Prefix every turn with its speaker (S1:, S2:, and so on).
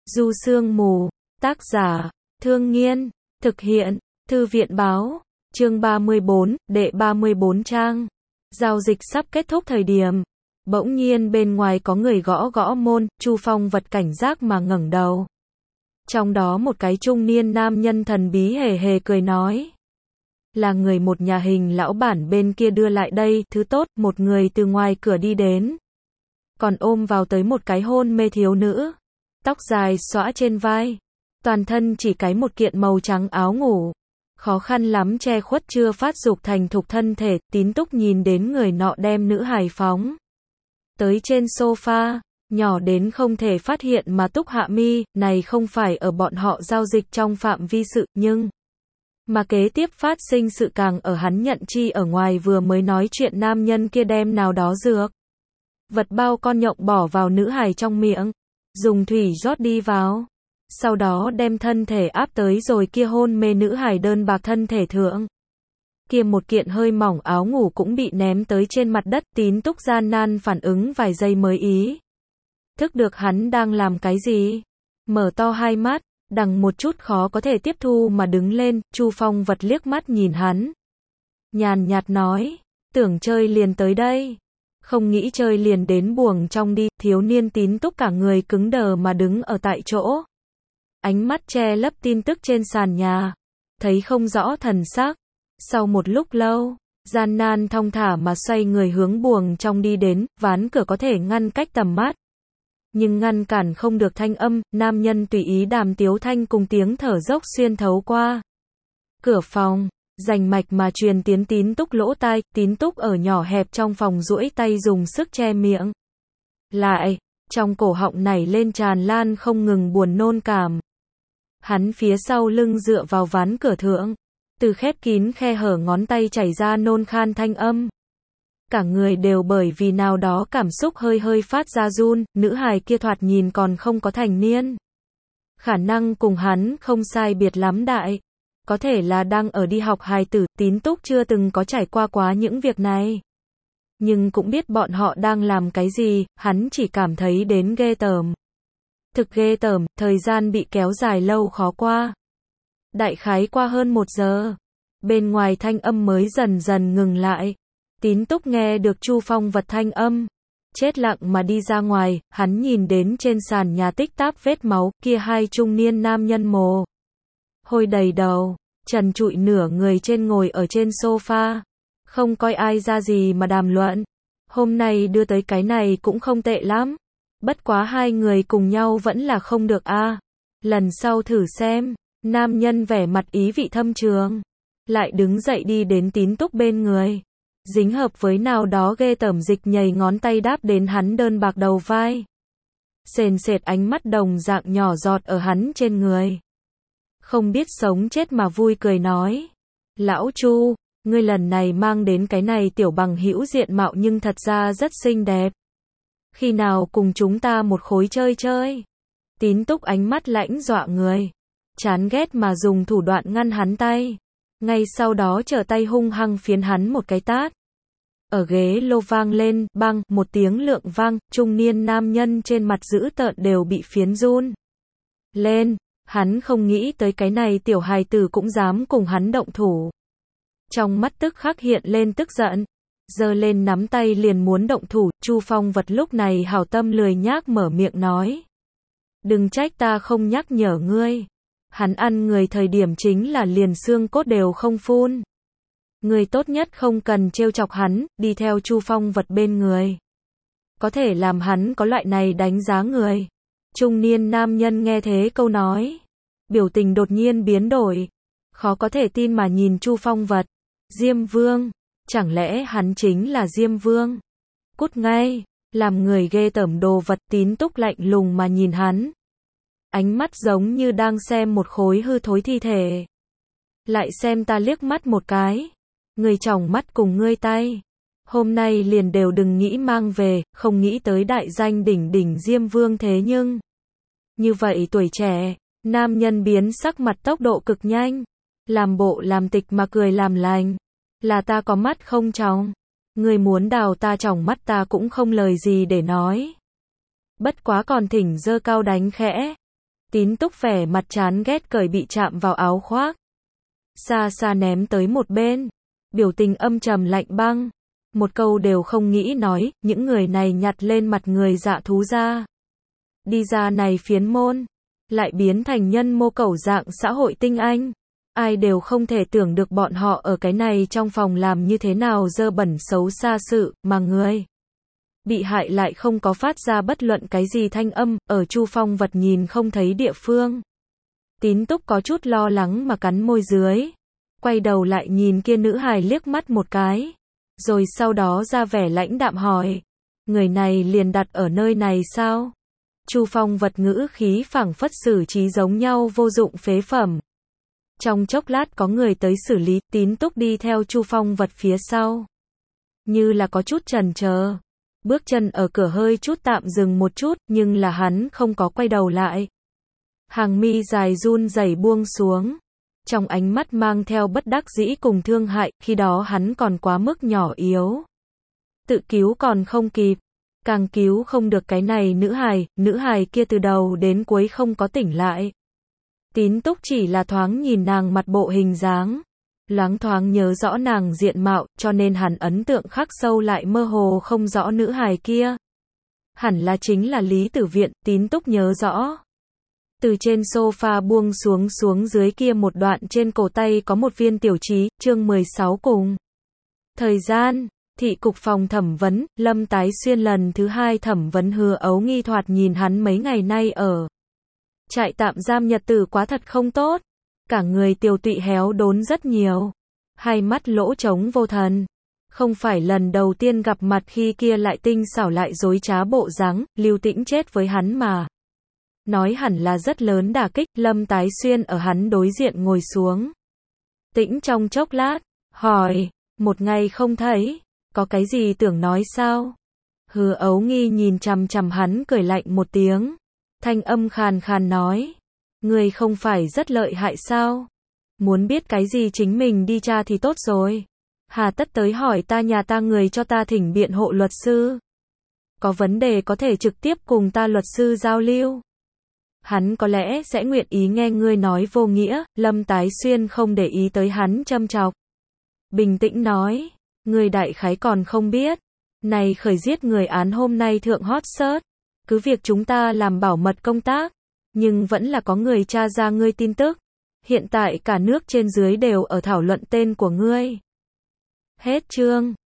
S1: Du Sương Mù, tác giả, Thương Nghiên, thực hiện, Thư viện báo, chương 34, đệ 34 trang. Giao dịch sắp kết thúc thời điểm. Bỗng nhiên bên ngoài có người gõ gõ môn, Chu Phong vật cảnh giác mà ngẩng đầu. Trong đó một cái trung niên nam nhân thần bí hề hề cười nói. Là người một nhà hình lão bản bên kia đưa lại đây, thứ tốt, một người từ ngoài cửa đi đến. Còn ôm vào tới một cái hôn mê thiếu nữ. Tóc dài xõa trên vai. Toàn thân chỉ cái một kiện màu trắng áo ngủ. Khó khăn lắm che khuất chưa phát dục thành thục thân thể, Tín Túc nhìn đến người nọ đem nữ hài phóng tới trên sofa, nhỏ đến không thể phát hiện mà Túc hạ mi, này không phải ở bọn họ giao dịch trong phạm vi sự, nhưng mà kế tiếp phát sinh sự càng ở hắn nhận chi ở ngoài vừa mới nói chuyện nam nhân kia đem nào đó dược. Vật bao con nhộng bỏ vào nữ hài trong miệng, dùng thủy rót đi vào. Sau đó đem thân thể áp tới rồi kia hôn mê nữ hài đơn bạc thân thể thượng. Kia một kiện hơi mỏng áo ngủ cũng bị ném tới trên mặt đất, Tín Túc gian nan phản ứng vài giây mới ý thức được hắn đang làm cái gì. Mở to hai mắt, đằng một chút khó có thể tiếp thu mà đứng lên, Chu Phong vật liếc mắt nhìn hắn. Nhàn nhạt nói, tưởng chơi liền tới đây. Không nghĩ chơi liền đến buồng trong đi, thiếu niên Tín Túc cả người cứng đờ mà đứng ở tại chỗ. Ánh mắt che lấp tin tức trên sàn nhà, thấy không rõ thần sắc. Sau một lúc lâu, gian nan thong thả mà xoay người hướng buồng trong đi đến, ván cửa có thể ngăn cách tầm mắt. Nhưng ngăn cản không được thanh âm, nam nhân tùy ý đàm tiếu thanh cùng tiếng thở dốc xuyên thấu qua cửa phòng, rành mạch mà truyền tiến Tín Túc lỗ tai. Tín Túc ở nhỏ hẹp trong phòng duỗi tay dùng sức che miệng lại, trong cổ họng nảy lên tràn lan không ngừng buồn nôn cảm. Hắn phía sau lưng dựa vào ván cửa thượng, từ khép kín khe hở ngón tay chảy ra nôn khan thanh âm. Cả người đều bởi vì nào đó cảm xúc hơi hơi phát ra run, nữ hài kia thoạt nhìn còn không có thành niên. Khả năng cùng hắn không sai biệt lắm đại. Có thể là đang ở đi học hài tử, Tín Túc chưa từng có trải qua quá những việc này. Nhưng cũng biết bọn họ đang làm cái gì, hắn chỉ cảm thấy đến ghê tởm. Thực ghê tởm, thời gian bị kéo dài lâu khó qua. Đại khái qua hơn 1 giờ. Bên ngoài thanh âm mới dần dần ngừng lại. Tín Túc nghe được Chu Phong vật thanh âm. Chết lặng mà đi ra ngoài, hắn nhìn đến trên sàn nhà tích táp vết máu, kia hai trung niên nam nhân mồ hôi đầy đầu, trần trụi nửa người trên ngồi ở trên sofa. Không coi ai ra gì mà đàm luận. Hôm nay đưa tới cái này cũng không tệ lắm. Bất quá hai người cùng nhau vẫn là không được a. Lần sau thử xem. Nam nhân vẻ mặt ý vị thâm trường. Lại đứng dậy đi đến Tín Túc bên người. Dính hợp với nào đó ghê tởm dịch nhầy ngón tay đáp đến hắn đơn bạc đầu vai. Sền sệt ánh mắt đồng dạng nhỏ giọt ở hắn trên người. Không biết sống chết mà vui cười nói. Lão Chu, ngươi lần này mang đến cái này tiểu bằng hữu diện mạo nhưng thật ra rất xinh đẹp. Khi nào cùng chúng ta một khối chơi chơi? Tín Túc ánh mắt lãnh dọa người. Chán ghét mà dùng thủ đoạn ngăn hắn tay. Ngay sau đó trở tay hung hăng phiến hắn một cái tát. Ở ghế lô vang lên, bang, một tiếng lượng vang, trung niên nam nhân trên mặt dữ tợn đều bị phiến run lên. Hắn không nghĩ tới cái này tiểu hài tử cũng dám cùng hắn động thủ. Trong mắt tức khắc hiện lên tức giận. Giơ lên nắm tay liền muốn động thủ, Chu Phong vật lúc này hảo tâm lười nhác mở miệng nói. Đừng trách ta không nhắc nhở ngươi. Hắn ăn người thời điểm chính là liền xương cốt đều không phun. Người tốt nhất không cần trêu chọc hắn, đi theo Chu Phong vật bên người. Có thể làm hắn có loại này đánh giá người. Trung niên nam nhân nghe thế câu nói. Biểu tình đột nhiên biến đổi. Khó có thể tin mà nhìn Chu Phong vật. Diêm Vương. Chẳng lẽ hắn chính là Diêm Vương? Cút ngay. Làm người ghê tởm đồ vật. Tín Túc lạnh lùng mà nhìn hắn. Ánh mắt giống như đang xem một khối hư thối thi thể. Lại xem ta liếc mắt một cái. Người tròng mắt cùng ngươi tay. Hôm nay liền đều đừng nghĩ mang về, không nghĩ tới đại danh đỉnh đỉnh Diêm Vương thế nhưng. Như vậy tuổi trẻ, nam nhân biến sắc mặt tốc độ cực nhanh. Làm bộ làm tịch mà cười làm lành. Là ta có mắt không tròng. Người muốn đào ta tròng mắt ta cũng không lời gì để nói. Bất quá còn thỉnh giơ cao đánh khẽ. Tín Túc vẻ mặt chán ghét cởi bị chạm vào áo khoác. Xa xa ném tới một bên. Biểu tình âm trầm lạnh băng. Một câu đều không nghĩ nói, những người này nhặt lên mặt người dạ thú ra. Đi ra này phiến môn. Lại biến thành nhân mô cẩu dạng xã hội tinh anh. Ai đều không thể tưởng được bọn họ ở cái này trong phòng làm như thế nào dơ bẩn xấu xa sự, mà người bị hại lại không có phát ra bất luận cái gì thanh âm, ở Chu Phong Vật nhìn không thấy địa phương. Tín Túc có chút lo lắng mà cắn môi dưới. Quay đầu lại nhìn kia nữ hài liếc mắt một cái. Rồi sau đó ra vẻ lãnh đạm hỏi. Người này liền đặt ở nơi này sao? Chu Phong Vật ngữ khí phảng phất xử trí giống nhau vô dụng phế phẩm. Trong chốc lát có người tới xử lý, Tín Túc đi theo Chu Phong Vật phía sau. Như là có chút chần chờ. Bước chân ở cửa hơi chút tạm dừng một chút, nhưng là hắn không có quay đầu lại. Hàng mi dài run rẩy buông xuống. Trong ánh mắt mang theo bất đắc dĩ cùng thương hại, khi đó hắn còn quá mức nhỏ yếu. Tự cứu còn không kịp. Càng cứu không được cái này nữ hài kia từ đầu đến cuối không có tỉnh lại. Tín Túc chỉ là thoáng nhìn nàng mặt bộ hình dáng. Loáng thoáng nhớ rõ nàng diện mạo, cho nên hắn ấn tượng khắc sâu lại mơ hồ không rõ nữ hài kia. Hẳn là chính là Lý Tử Viện, Tín Túc nhớ rõ. Từ trên sofa buông xuống dưới kia một đoạn trên cổ tay có một viên tiểu chí, chương 16 cùng. Thời gian, thị cục phòng thẩm vấn, Lâm Tái Xuyên lần thứ 2 thẩm vấn Hứa Ấu Nghi thoạt nhìn hắn mấy ngày nay ở trại tạm giam nhật tử quá thật không tốt. Cả người tiều tụy héo đốn rất nhiều. Hai mắt lỗ trống vô thần. Không phải lần đầu tiên gặp mặt khi kia lại tinh xảo lại dối trá bộ dáng, Lưu Tĩnh chết với hắn mà. Nói hẳn là rất lớn đả kích, Lâm Tái Xuyên ở hắn đối diện ngồi xuống. Tĩnh trong chốc lát, hỏi, một ngày không thấy, có cái gì tưởng nói sao? Hứa Ấu Nghi nhìn chằm chằm hắn cười lạnh một tiếng. Thanh âm khàn khàn nói, người không phải rất lợi hại sao? Muốn biết cái gì chính mình đi tra thì tốt rồi. Hà tất tới hỏi ta nhà ta người cho ta thỉnh biện hộ luật sư. Có vấn đề có thể trực tiếp cùng ta luật sư giao lưu. Hắn có lẽ sẽ nguyện ý nghe ngươi nói vô nghĩa, Lâm Tái Xuyên không để ý tới hắn châm chọc. Bình tĩnh nói, ngươi đại khái còn không biết. Này khởi giết người án hôm nay thượng hot search. Cứ việc chúng ta làm bảo mật công tác, nhưng vẫn là có người tra ra ngươi tin tức. Hiện tại cả nước trên dưới đều ở thảo luận tên của ngươi. Hết chương.